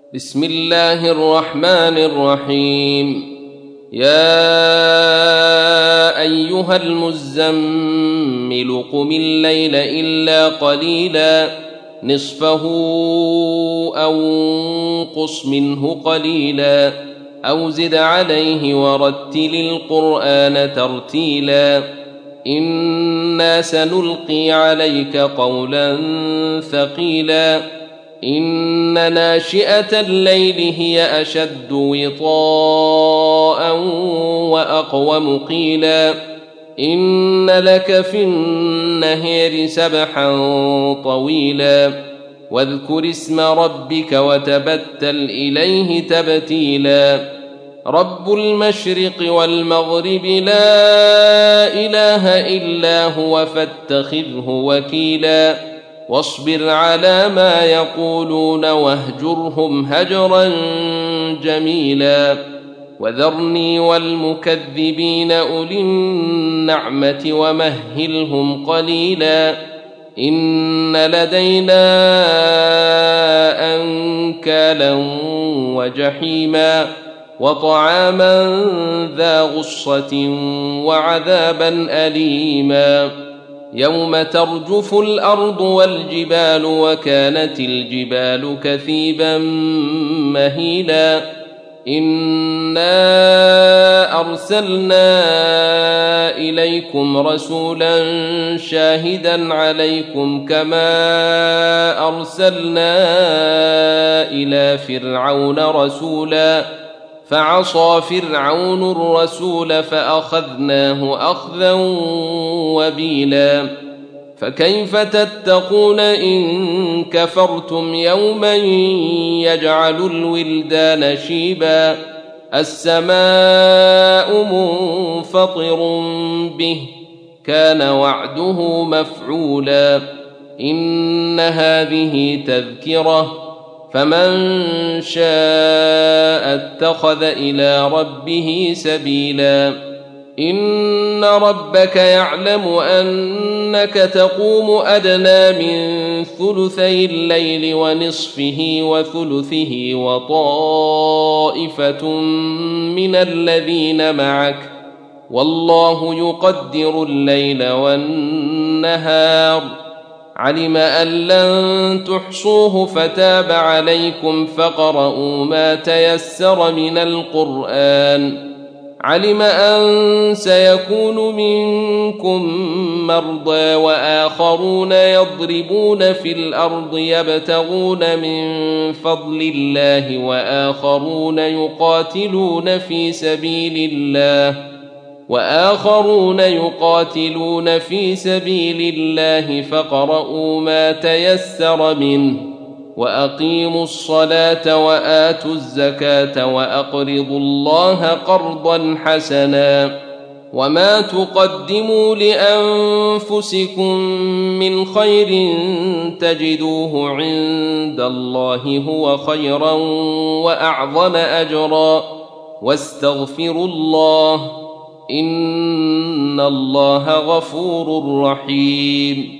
بسم الله الرحمن الرحيم. يا أيها المزمل قم الليل إلا قليلا نصفه أو انقص منه قليلا أو زد عليه ورتل القرآن ترتيلا إنا سنلقي عليك قولا ثقيلا إن ناشئة الليل هي أشد وطاء وأقوم قيلا إن لك في النهار سبحا طويلا واذكر اسم ربك وتبتل إليه تبتيلا رب المشرق والمغرب لا إله إلا هو فاتخذه وكيلا واصبر على ما يقولون واهجرهم هجرا جميلا وذرني والمكذبين أولي النعمة ومهلهم قليلا إن لدينا أنكالا وجحيما وطعاما ذا غصة وعذابا أليما يوم ترجف الأرض والجبال وكانت الجبال كثيبا مهيلا إنا أرسلنا إليكم رسولا شاهدا عليكم كما أرسلنا إلى فرعون رسولا فعصى فرعون الرسول فأخذناه أخذا وبيلا فكيف تتقون إن كفرتم يوما يجعل الولدان شيبا السماء منفطر به كان وعده مفعولا إن هذه تذكرة فمن شاء اتخذ إلى ربه سبيلا إن ربك يعلم أنك تقوم أدنى من ثلثي الليل ونصفه وثلثه وطائفة من الذين معك والله يقدر الليل والنهار علم أن لن تحصوه فتاب عليكم فاقرؤوا ما تيسر من القرآن علم أن سيكون منكم مرضى وآخرون يضربون في الأرض يبتغون من فضل الله وآخرون يقاتلون في سبيل الله فاقرؤوا ما تيسر منه وأقيموا الصلاة وآتوا الزكاة وأقرضوا الله قرضا حسنا وما تقدموا لأنفسكم من خير تجدوه عند الله هو خيرا وأعظم أجرا واستغفروا الله إن الله غفور رحيم